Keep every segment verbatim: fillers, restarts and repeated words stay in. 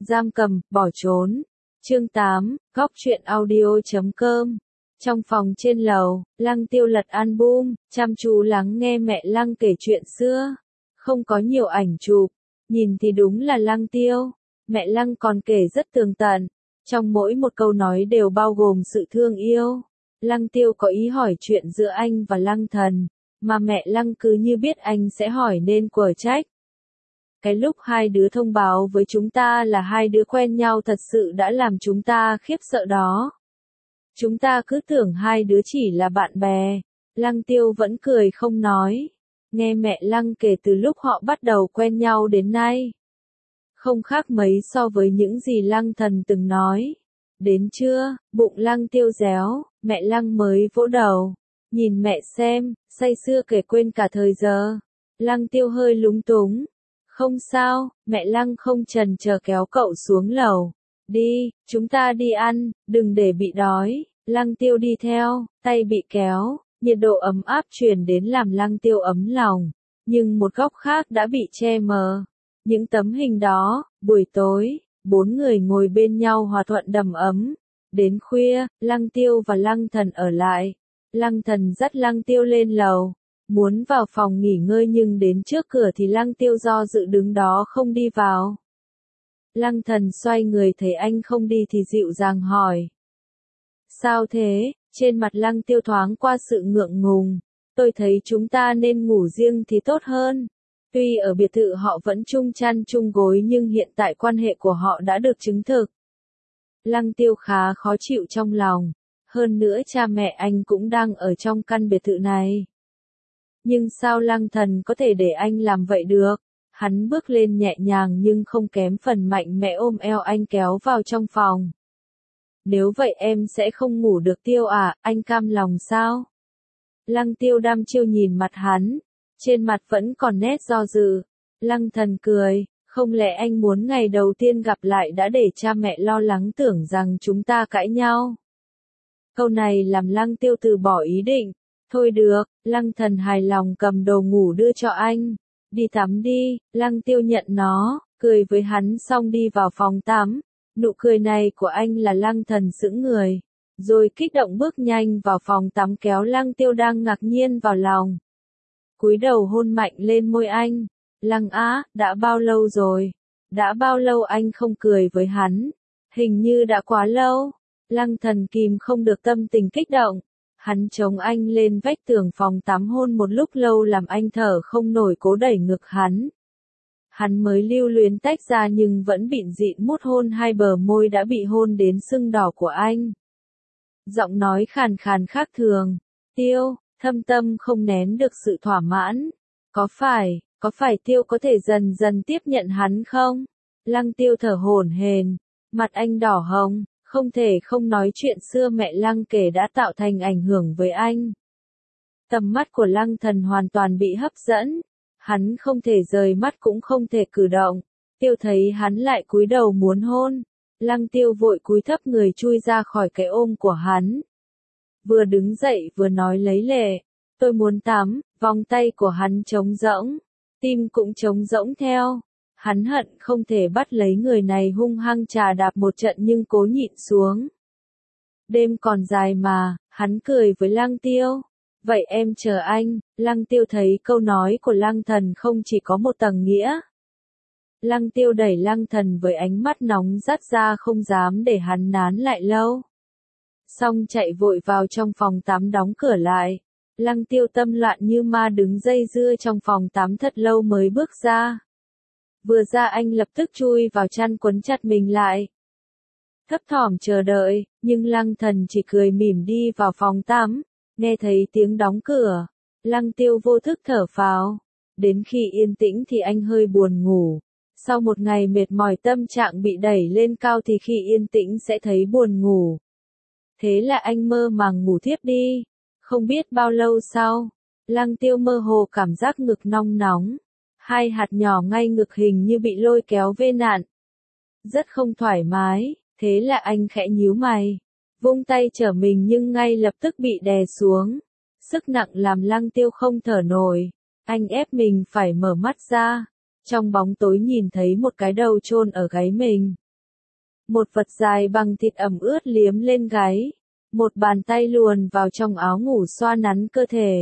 Giam cầm, bỏ trốn. Chương tám, góc truyện audio chấm com. Trong phòng trên lầu, Lăng Tiêu lật album, chăm chú lắng nghe mẹ Lăng kể chuyện xưa. Không có nhiều ảnh chụp, nhìn thì đúng là Lăng Tiêu. Mẹ Lăng còn kể rất tường tận, trong mỗi một câu nói đều bao gồm sự thương yêu. Lăng Tiêu có ý hỏi chuyện giữa anh và Lăng Thần, mà mẹ Lăng cứ như biết anh sẽ hỏi nên quở trách. Cái lúc hai đứa thông báo với chúng ta là hai đứa quen nhau thật sự đã làm chúng ta khiếp sợ đó. Chúng ta cứ tưởng hai đứa chỉ là bạn bè. Lăng Tiêu vẫn cười không nói. Nghe mẹ Lăng kể từ lúc họ bắt đầu quen nhau đến nay. Không khác mấy so với những gì Lăng Thần từng nói. Đến trưa, bụng Lăng Tiêu réo, mẹ Lăng mới vỗ đầu. Nhìn mẹ xem, say sưa kể quên cả thời giờ. Lăng Tiêu hơi lúng túng. Không sao, mẹ Lăng không chần chờ kéo cậu xuống lầu. Đi, chúng ta đi ăn, đừng để bị đói. Lăng Tiêu đi theo, tay bị kéo, nhiệt độ ấm áp truyền đến làm Lăng Tiêu ấm lòng. Nhưng một góc khác đã bị che mờ. Những tấm hình đó, buổi tối, bốn người ngồi bên nhau hòa thuận đầm ấm. Đến khuya, Lăng Tiêu và Lăng Thần ở lại. Lăng Thần dắt Lăng Tiêu lên lầu. Muốn vào phòng nghỉ ngơi nhưng đến trước cửa thì Lăng Tiêu do dự đứng đó không đi vào. Lăng Thần xoay người thấy anh không đi thì dịu dàng hỏi. Sao thế? Trên mặt Lăng Tiêu thoáng qua sự ngượng ngùng. Tôi thấy chúng ta nên ngủ riêng thì tốt hơn. Tuy ở biệt thự họ vẫn chung chăn chung gối nhưng hiện tại quan hệ của họ đã được chứng thực. Lăng Tiêu khá khó chịu trong lòng. Hơn nữa cha mẹ anh cũng đang ở trong căn biệt thự này. Nhưng sao Lăng Thần có thể để anh làm vậy được? Hắn bước lên nhẹ nhàng nhưng không kém phần mạnh mẽ ôm eo anh kéo vào trong phòng. Nếu vậy em sẽ không ngủ được Tiêu à, anh cam lòng sao? Lăng Tiêu đăm chiêu nhìn mặt hắn, trên mặt vẫn còn nét do dự. Lăng Thần cười, không lẽ anh muốn ngày đầu tiên gặp lại đã để cha mẹ lo lắng tưởng rằng chúng ta cãi nhau? Câu này làm Lăng Tiêu từ bỏ ý định. Thôi được, Lăng Thần hài lòng cầm đồ ngủ đưa cho anh. Đi tắm đi, Lăng Tiêu nhận nó, cười với hắn xong đi vào phòng tắm. Nụ cười này của anh là Lăng Thần sững người. Rồi kích động bước nhanh vào phòng tắm kéo Lăng Tiêu đang ngạc nhiên vào lòng. Cúi đầu hôn mạnh lên môi anh. Lăng á, đã bao lâu rồi? Đã bao lâu anh không cười với hắn? Hình như đã quá lâu. Lăng Thần kìm không được tâm tình kích động. Hắn chống anh lên vách tường phòng tắm hôn một lúc lâu làm anh thở không nổi cố đẩy ngực hắn. Hắn mới lưu luyến tách ra nhưng vẫn bịn dịn mút hôn hai bờ môi đã bị hôn đến sưng đỏ của anh. Giọng nói khàn khàn khác thường. Tiêu, thâm tâm không nén được sự thỏa mãn. Có phải, có phải Tiêu có thể dần dần tiếp nhận hắn không? Lăng Tiêu thở hổn hển, mặt anh đỏ hồng. Không thể không nói chuyện xưa mẹ Lăng kể đã tạo thành ảnh hưởng với anh. Tầm mắt của Lăng Thần hoàn toàn bị hấp dẫn. Hắn không thể rời mắt cũng không thể cử động. Tiêu thấy hắn lại cúi đầu muốn hôn. Lăng Tiêu vội cúi thấp người chui ra khỏi cái ôm của hắn. Vừa đứng dậy vừa nói lấy lệ. Tôi muốn tắm, vòng tay của hắn trống rỗng. Tim cũng trống rỗng theo. Hắn hận không thể bắt lấy người này hung hăng trà đạp một trận nhưng cố nhịn xuống. Đêm còn dài mà, hắn cười với Lăng Tiêu. Vậy em chờ anh. Lăng Tiêu thấy câu nói của Lăng Thần không chỉ có một tầng nghĩa. Lăng Tiêu đẩy Lăng Thần với ánh mắt nóng rát ra không dám để hắn nán lại lâu. Xong chạy vội vào trong phòng tắm đóng cửa lại. Lăng Tiêu tâm loạn như ma đứng dây dưa trong phòng tắm thật lâu mới bước ra. Vừa ra anh lập tức chui vào chăn quấn chặt mình lại. Thấp thỏm chờ đợi, nhưng Lăng Thần chỉ cười mỉm đi vào phòng tắm. Nghe thấy tiếng đóng cửa, Lăng Tiêu vô thức thở phào. Đến khi yên tĩnh thì anh hơi buồn ngủ. Sau một ngày mệt mỏi tâm trạng bị đẩy lên cao thì khi yên tĩnh sẽ thấy buồn ngủ. Thế là anh mơ màng ngủ thiếp đi. Không biết bao lâu sau, Lăng Tiêu mơ hồ cảm giác ngực nong nóng. Hai hạt nhỏ ngay ngực hình như bị lôi kéo vê nạn. Rất không thoải mái, thế là anh khẽ nhíu mày. Vung tay trở mình nhưng ngay lập tức bị đè xuống. Sức nặng làm Lăng Tiêu không thở nổi. Anh ép mình phải mở mắt ra. Trong bóng tối nhìn thấy một cái đầu chôn ở gáy mình. Một vật dài bằng thịt ẩm ướt liếm lên gáy. Một bàn tay luồn vào trong áo ngủ xoa nắn cơ thể.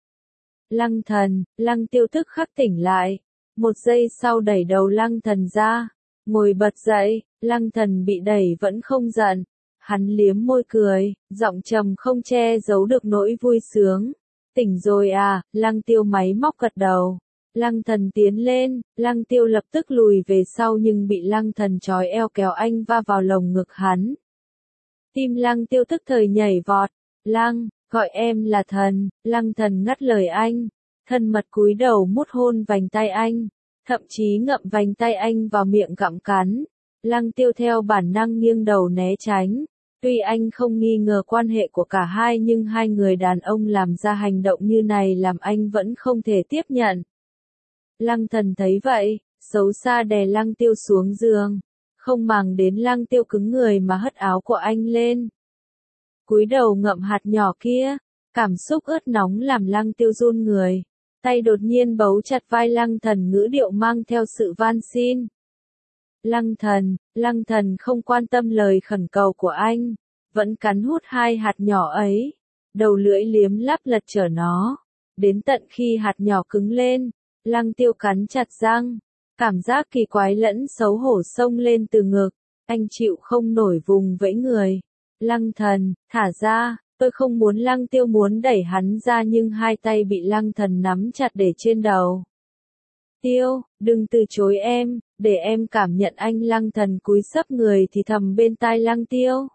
Lăng Thần, Lăng Tiêu tức khắc tỉnh lại. Một giây sau đẩy đầu Lăng Thần ra. Ngồi bật dậy, Lăng Thần bị đẩy vẫn không giận. Hắn liếm môi cười, giọng trầm không che giấu được nỗi vui sướng. Tỉnh rồi à, Lăng Tiêu máy móc gật đầu. Lăng Thần tiến lên, Lăng Tiêu lập tức lùi về sau nhưng bị Lăng Thần trói eo kéo anh va vào lồng ngực hắn. Tim Lăng Tiêu tức thời nhảy vọt. Lăng, gọi em là Thần. Lăng Thần ngắt lời anh. Thân mật cúi đầu mút hôn vành tay anh. Thậm chí ngậm vành tay anh vào miệng gặm cắn. Lăng Tiêu theo bản năng nghiêng đầu né tránh. Tuy anh không nghi ngờ quan hệ của cả hai nhưng hai người đàn ông làm ra hành động như này làm anh vẫn không thể tiếp nhận. Lăng Thần thấy vậy, xấu xa đè Lăng Tiêu xuống giường. Không màng đến Lăng Tiêu cứng người mà hất áo của anh lên. Cúi đầu ngậm hạt nhỏ kia, cảm xúc ướt nóng làm Lăng Tiêu run người. Tay đột nhiên bấu chặt vai Lăng Thần ngữ điệu mang theo sự van xin. Lăng Thần, Lăng Thần không quan tâm lời khẩn cầu của anh, vẫn cắn hút hai hạt nhỏ ấy, đầu lưỡi liếm láp lật chở nó, đến tận khi hạt nhỏ cứng lên, Lăng Tiêu cắn chặt răng, cảm giác kỳ quái lẫn xấu hổ xông lên từ ngực, anh chịu không nổi vùng vẫy người. Lăng Thần, thả ra, tôi không muốn. Lăng Tiêu muốn đẩy hắn ra nhưng hai tay bị Lăng Thần nắm chặt để trên đầu. Tiêu, đừng từ chối em, để em cảm nhận anh. Lăng Thần cúi sấp người thì thầm bên tai Lăng Tiêu.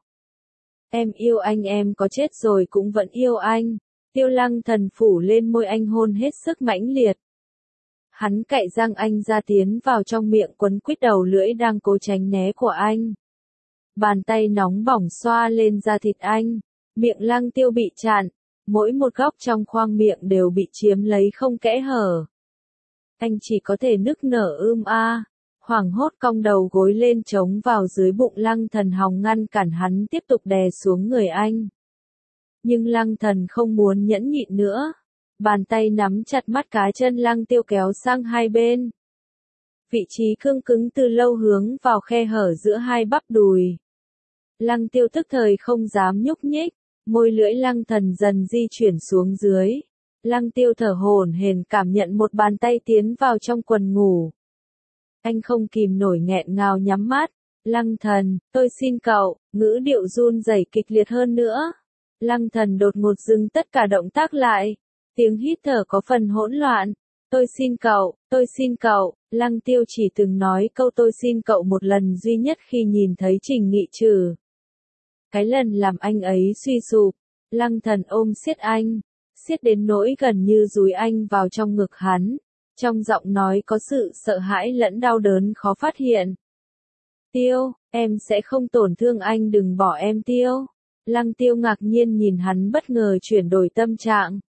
Em yêu anh, em có chết rồi cũng vẫn yêu anh. Tiêu. Lăng Thần phủ lên môi anh hôn hết sức mãnh liệt. Hắn cạy răng anh ra tiến vào trong miệng quấn quýt đầu lưỡi đang cố tránh né của anh. Bàn tay nóng bỏng xoa lên da thịt anh, miệng Lăng Tiêu bị chặn, mỗi một góc trong khoang miệng đều bị chiếm lấy không kẽ hở. Anh chỉ có thể nức nở ưm a, hoảng hốt cong đầu gối lên chống vào dưới bụng Lăng Thần hòng ngăn cản hắn tiếp tục đè xuống người anh. Nhưng Lăng Thần không muốn nhẫn nhịn nữa, bàn tay nắm chặt mắt cá chân Lăng Tiêu kéo sang hai bên. Vị trí cương cứng từ lâu hướng vào khe hở giữa hai bắp đùi. Lăng Tiêu tức thời không dám nhúc nhích, môi lưỡi Lăng Thần dần di chuyển xuống dưới. Lăng Tiêu thở hổn hển cảm nhận một bàn tay tiến vào trong quần ngủ. Anh không kìm nổi nghẹn ngào nhắm mắt. Lăng Thần, tôi xin cậu, ngữ điệu run rẩy kịch liệt hơn nữa. Lăng Thần đột ngột dừng tất cả động tác lại. Tiếng hít thở có phần hỗn loạn. Tôi xin cậu, tôi xin cậu. Lăng Tiêu chỉ từng nói câu tôi xin cậu một lần duy nhất khi nhìn thấy Trình Nghị Trừ. Cái lần làm anh ấy suy sụp. Lăng Thần ôm siết anh, siết đến nỗi gần như dúi anh vào trong ngực hắn. Trong giọng nói có sự sợ hãi lẫn đau đớn khó phát hiện. Tiêu, em sẽ không tổn thương anh, đừng bỏ em Tiêu. Lăng Tiêu ngạc nhiên nhìn hắn bất ngờ chuyển đổi tâm trạng.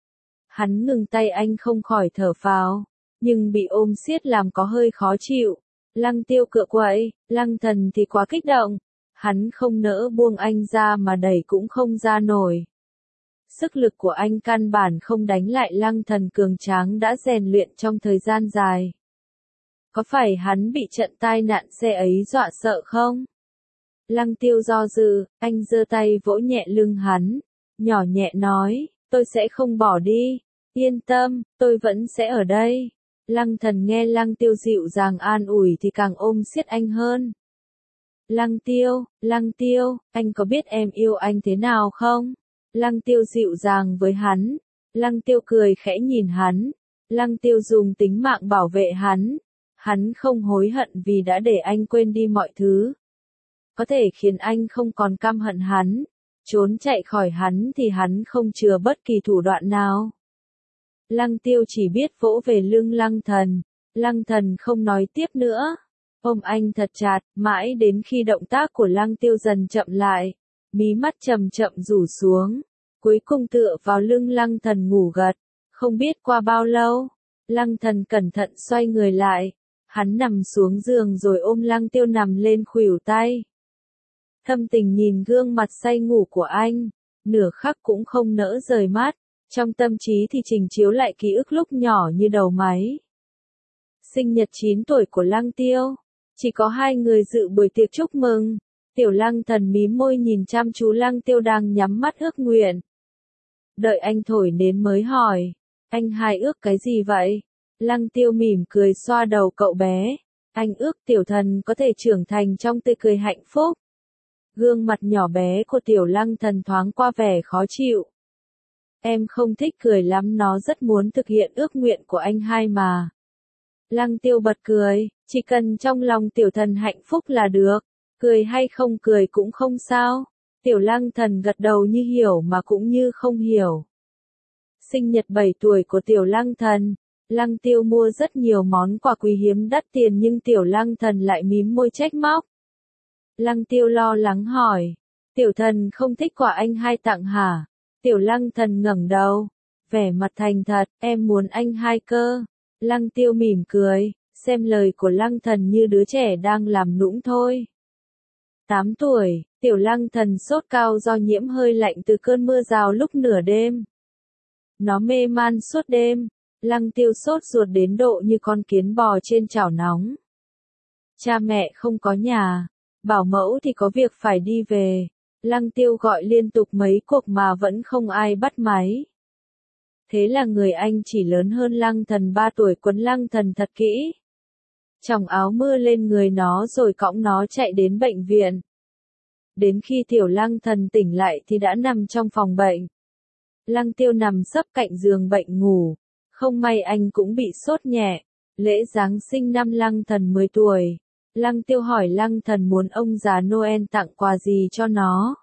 Hắn ngừng tay anh không khỏi thở phào, nhưng bị ôm siết làm có hơi khó chịu. Lăng Tiêu cựa quậy, Lăng Thần thì quá kích động. Hắn không nỡ buông anh ra mà đẩy cũng không ra nổi. Sức lực của anh căn bản không đánh lại Lăng Thần cường tráng đã rèn luyện trong thời gian dài. Có phải hắn bị trận tai nạn xe ấy dọa sợ không? Lăng Tiêu do dự, anh giơ tay vỗ nhẹ lưng hắn, nhỏ nhẹ nói, tôi sẽ không bỏ đi, yên tâm, tôi vẫn sẽ ở đây. Lăng Thần nghe Lăng Tiêu dịu dàng an ủi thì càng ôm siết anh hơn. Lăng Tiêu, Lăng Tiêu, anh có biết em yêu anh thế nào không? Lăng Tiêu dịu dàng với hắn. Lăng Tiêu cười khẽ nhìn hắn. Lăng Tiêu dùng tính mạng bảo vệ hắn. Hắn không hối hận vì đã để anh quên đi mọi thứ. Có thể khiến anh không còn căm hận hắn. Trốn chạy khỏi hắn thì hắn không chừa bất kỳ thủ đoạn nào. Lăng Tiêu chỉ biết vỗ về lưng Lăng Thần. Lăng Thần không nói tiếp nữa. Ôm anh thật chặt, mãi đến khi động tác của Lăng Tiêu dần chậm lại. Mí mắt chậm chậm rủ xuống, cuối cùng tựa vào lưng Lăng Thần ngủ gật. Không biết qua bao lâu, Lăng Thần cẩn thận xoay người lại, hắn nằm xuống giường rồi ôm Lăng Tiêu nằm lên khuỷu tay. Thâm tình nhìn gương mặt say ngủ của anh, nửa khắc cũng không nỡ rời mắt, trong tâm trí thì trình chiếu lại ký ức lúc nhỏ như đầu máy. Sinh nhật chín tuổi của Lăng Tiêu, Chỉ có hai người dự buổi tiệc chúc mừng. Tiểu Lăng Thần mím môi nhìn chăm chú Lăng Tiêu đang nhắm mắt ước nguyện. Đợi anh thổi nến mới hỏi, anh hai ước cái gì vậy? Lăng Tiêu mỉm cười xoa đầu cậu bé. Anh ước tiểu thần có thể trưởng thành trong tươi cười hạnh phúc. Gương mặt nhỏ bé của Tiểu Lăng Thần thoáng qua vẻ khó chịu. Em không thích cười lắm, nó rất muốn thực hiện ước nguyện của anh hai mà. Lăng Tiêu bật cười, chỉ cần trong lòng tiểu thần hạnh phúc là được, cười hay không cười cũng không sao. Tiểu Lăng Thần gật đầu như hiểu mà cũng như không hiểu. Sinh nhật bảy tuổi của Tiểu Lăng Thần, Lăng Tiêu mua rất nhiều món quà quý hiếm đắt tiền nhưng Tiểu Lăng Thần lại mím môi trách móc. Lăng Tiêu lo lắng hỏi, tiểu thần không thích quà anh hai tặng hả? Tiểu Lăng Thần ngẩng đầu, vẻ mặt thành thật, em muốn anh hai cơ. Lăng Tiêu mỉm cười, xem lời của Lăng Thần như đứa trẻ đang làm nũng thôi. tám tuổi, Tiểu Lăng Thần sốt cao do nhiễm hơi lạnh từ cơn mưa rào lúc nửa đêm. Nó mê man suốt đêm, Lăng Tiêu sốt ruột đến độ như con kiến bò trên chảo nóng. Cha mẹ không có nhà, bảo mẫu thì có việc phải đi về. Lăng Tiêu gọi liên tục mấy cuộc mà vẫn không ai bắt máy. Thế là người anh chỉ lớn hơn Lăng Thần ba tuổi quấn Lăng Thần thật kỹ. Chồng áo mưa lên người nó rồi cõng nó chạy đến bệnh viện. Đến khi Tiểu Lăng Thần tỉnh lại thì đã nằm trong phòng bệnh. Lăng Tiêu nằm sấp cạnh giường bệnh ngủ. Không may anh cũng bị sốt nhẹ. Lễ Giáng sinh năm Lăng Thần mười tuổi. Lăng Tiêu hỏi Lăng Thần muốn ông già Noel tặng quà gì cho nó.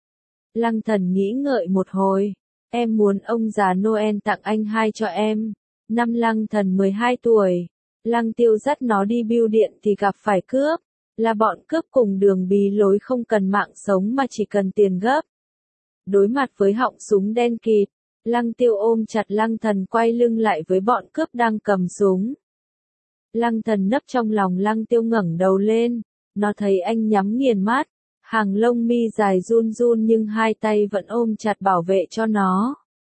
Lăng Thần nghĩ ngợi một hồi. Em muốn ông già Noel tặng anh hai cho em. Năm Lăng Thần mười hai tuổi. Lăng Tiêu dắt nó đi bưu điện thì gặp phải cướp. Là bọn cướp cùng đường bí lối không cần mạng sống mà chỉ cần tiền gấp. Đối mặt với họng súng đen kịt, Lăng Tiêu ôm chặt Lăng Thần quay lưng lại với bọn cướp đang cầm súng. Lăng Thần nấp trong lòng Lăng Tiêu ngẩng đầu lên, nó thấy anh nhắm nghiền mắt, hàng lông mi dài run run nhưng hai tay vẫn ôm chặt bảo vệ cho nó.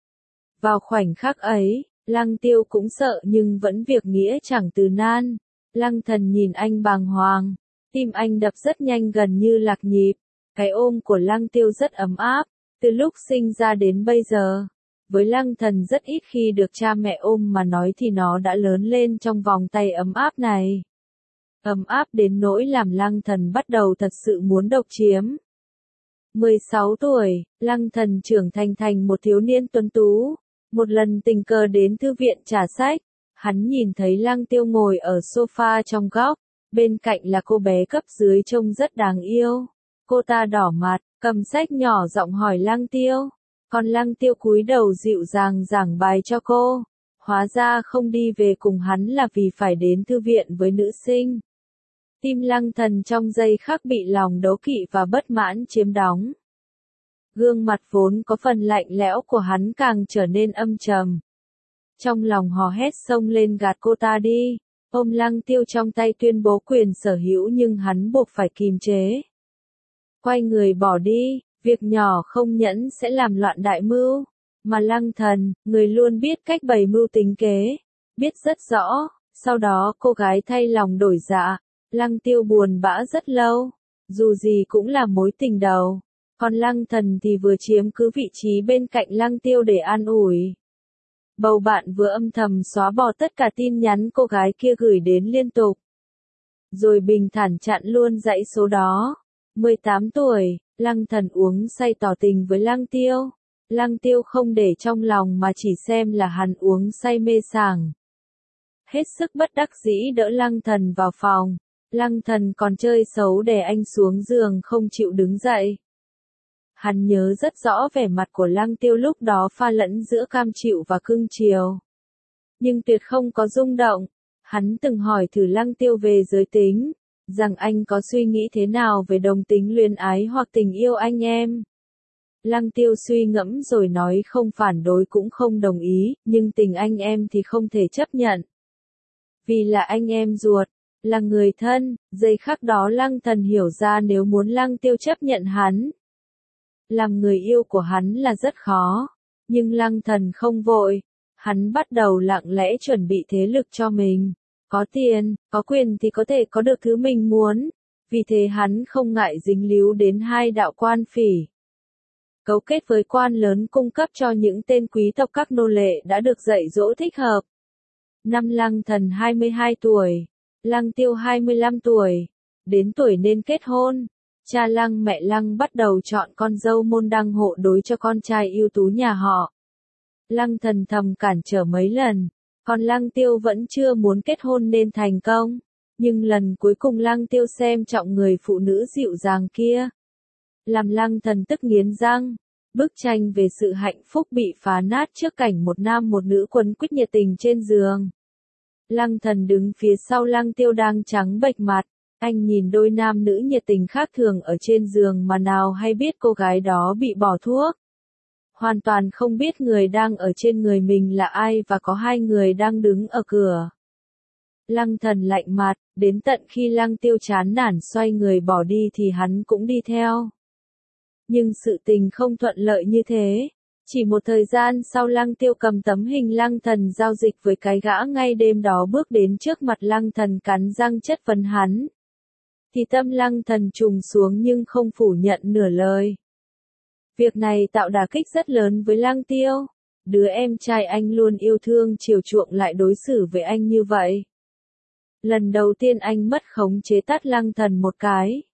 Vào khoảnh khắc ấy, Lăng Tiêu cũng sợ nhưng vẫn việc nghĩa chẳng từ nan. Lăng Thần nhìn anh bàng hoàng, tim anh đập rất nhanh gần như lạc nhịp. Cái ôm của Lăng Tiêu rất ấm áp, từ lúc sinh ra đến bây giờ. Với Lăng Thần rất ít khi được cha mẹ ôm mà nói thì nó đã lớn lên trong vòng tay ấm áp này. Ấm áp đến nỗi làm Lăng Thần bắt đầu thật sự muốn độc chiếm. mười sáu tuổi, Lăng Thần trưởng thành thành một thiếu niên tuấn tú. Một lần tình cờ đến thư viện trả sách, hắn nhìn thấy Lăng Tiêu ngồi ở sofa trong góc, bên cạnh là cô bé cấp dưới trông rất đáng yêu. Cô ta đỏ mặt, cầm sách nhỏ giọng hỏi Lăng Tiêu, còn Lăng Tiêu cúi đầu dịu dàng giảng bài cho cô. Hóa ra không đi về cùng hắn là vì phải đến thư viện với nữ sinh. Tim Lăng Thần trong giây khắc bị lòng đố kỵ và bất mãn chiếm đóng. Gương mặt vốn có phần lạnh lẽo của hắn càng trở nên âm trầm. Trong lòng hò hét xông lên gạt cô ta đi, ôm Lăng Tiêu trong tay tuyên bố quyền sở hữu nhưng hắn buộc phải kìm chế. Quay người bỏ đi, việc nhỏ không nhẫn sẽ làm loạn đại mưu. Mà Lăng Thần, người luôn biết cách bày mưu tính kế, biết rất rõ, sau đó cô gái thay lòng đổi dạ. Lăng Tiêu buồn bã rất lâu, dù gì cũng là mối tình đầu. Còn Lăng Thần thì vừa chiếm cứ vị trí bên cạnh Lăng Tiêu để an ủi. Bầu bạn vừa âm thầm xóa bỏ tất cả tin nhắn cô gái kia gửi đến liên tục. Rồi bình thản chặn luôn dãy số đó. mười tám tuổi, Lăng Thần uống say tỏ tình với Lăng Tiêu. Lăng Tiêu không để trong lòng mà chỉ xem là hắn uống say mê sảng. Hết sức bất đắc dĩ đỡ Lăng Thần vào phòng. Lăng Thần còn chơi xấu đè anh xuống giường không chịu đứng dậy. Hắn nhớ rất rõ vẻ mặt của Lăng Tiêu lúc đó pha lẫn giữa cam chịu và cưng chiều. Nhưng tuyệt không có rung động. Hắn từng hỏi thử Lăng Tiêu về giới tính, rằng anh có suy nghĩ thế nào về đồng tính luyến ái hoặc tình yêu anh em. Lăng Tiêu suy ngẫm rồi nói không phản đối cũng không đồng ý, nhưng tình anh em thì không thể chấp nhận. Vì là anh em ruột, là người thân, giây khắc đó Lăng Thần hiểu ra nếu muốn Lăng Tiêu chấp nhận hắn. Làm người yêu của hắn là rất khó, nhưng Lăng Thần không vội, hắn bắt đầu lặng lẽ chuẩn bị thế lực cho mình. Có tiền, có quyền thì có thể có được thứ mình muốn, vì thế hắn không ngại dính líu đến hai đạo quan phỉ. Cấu kết với quan lớn cung cấp cho những tên quý tộc các nô lệ đã được dạy dỗ thích hợp. Năm Lăng Thần hai mươi hai tuổi, Lăng Tiêu hai mươi lăm tuổi, đến tuổi nên kết hôn. Cha Lăng mẹ Lăng bắt đầu chọn con dâu môn đăng hộ đối cho con trai ưu tú nhà họ. Lăng Thần thầm cản trở mấy lần, còn Lăng Tiêu vẫn chưa muốn kết hôn nên thành công. Nhưng lần cuối cùng Lăng Tiêu xem trọng người phụ nữ dịu dàng kia, làm Lăng Thần tức nghiến răng. Bức tranh về sự hạnh phúc bị phá nát trước cảnh một nam một nữ quấn quýt nhiệt tình trên giường. Lăng Thần đứng phía sau Lăng Tiêu đang trắng bệch mặt, anh nhìn đôi nam nữ nhiệt tình khác thường ở trên giường mà nào hay biết cô gái đó bị bỏ thuốc. Hoàn toàn không biết người đang ở trên người mình là ai và có hai người đang đứng ở cửa. Lăng Thần lạnh mặt, đến tận khi Lăng Tiêu chán nản xoay người bỏ đi thì hắn cũng đi theo. Nhưng sự tình không thuận lợi như thế. Chỉ một thời gian sau Lăng Tiêu cầm tấm hình Lăng Thần giao dịch với cái gã ngay đêm đó bước đến trước mặt Lăng Thần cắn răng chất vấn hắn. Thì tâm Lăng Thần trùng xuống nhưng không phủ nhận nửa lời. Việc này tạo đả kích rất lớn với Lăng Tiêu. Đứa em trai anh luôn yêu thương chiều chuộng lại đối xử với anh như vậy. Lần đầu tiên anh mất khống chế tát Lăng Thần một cái.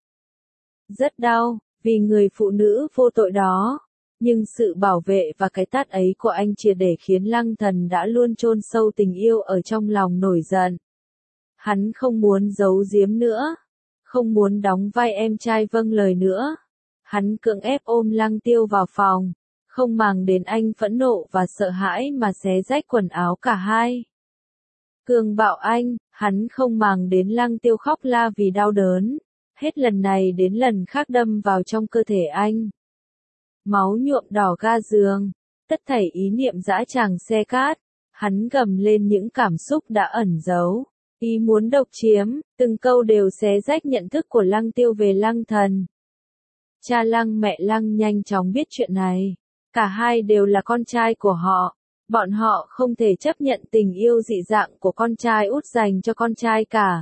Rất đau, vì người phụ nữ vô tội đó. Nhưng sự bảo vệ và cái tát ấy của anh triệt để khiến Lăng Thần đã luôn chôn sâu tình yêu ở trong lòng nổi giận. Hắn không muốn giấu giếm nữa. Không muốn đóng vai em trai vâng lời nữa. Hắn cưỡng ép ôm Lăng Tiêu vào phòng. Không màng đến anh phẫn nộ và sợ hãi mà xé rách quần áo cả hai. Cường bạo anh, hắn không màng đến Lăng Tiêu khóc la vì đau đớn. Hết lần này đến lần khác đâm vào trong cơ thể anh. Máu nhuộm đỏ ga giường, tất thảy ý niệm dã tràng xe cát. Hắn gầm lên những cảm xúc đã ẩn giấu. Ý muốn độc chiếm, từng câu đều xé rách nhận thức của Lăng Tiêu về Lăng Thần. Cha Lăng mẹ Lăng nhanh chóng biết chuyện này. Cả hai đều là con trai của họ. Bọn họ không thể chấp nhận tình yêu dị dạng của con trai út dành cho con trai cả.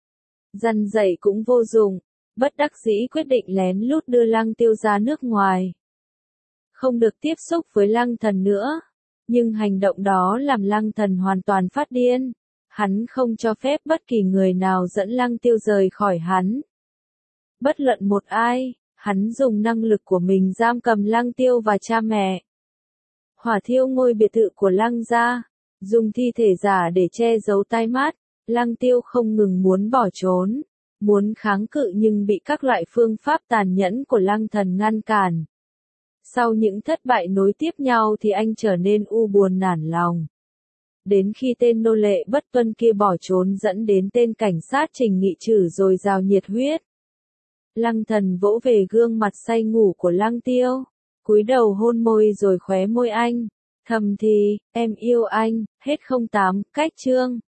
Dằn dạy cũng vô dụng. Bất đắc dĩ quyết định lén lút đưa Lăng Tiêu ra nước ngoài. Không được tiếp xúc với Lăng Thần nữa. Nhưng hành động đó làm Lăng Thần hoàn toàn phát điên. Hắn không cho phép bất kỳ người nào dẫn Lăng Tiêu rời khỏi hắn. Bất luận một ai, hắn dùng năng lực của mình giam cầm Lăng Tiêu và cha mẹ. Hỏa thiêu ngôi biệt thự của Lăng gia, dùng thi thể giả để che giấu tai mắt. Lăng Tiêu không ngừng muốn bỏ trốn, muốn kháng cự nhưng bị các loại phương pháp tàn nhẫn của Lăng Thần ngăn cản. Sau những thất bại nối tiếp nhau thì anh trở nên u buồn nản lòng. Đến khi tên nô lệ bất tuân kia bỏ trốn dẫn đến tên cảnh sát Trình Nghị Trử rồi rào nhiệt huyết. Lăng Thần vỗ về gương mặt say ngủ của Lăng Tiêu, cúi đầu hôn môi rồi khóe môi anh, thầm thì, em yêu anh, hết không tám, cách chương.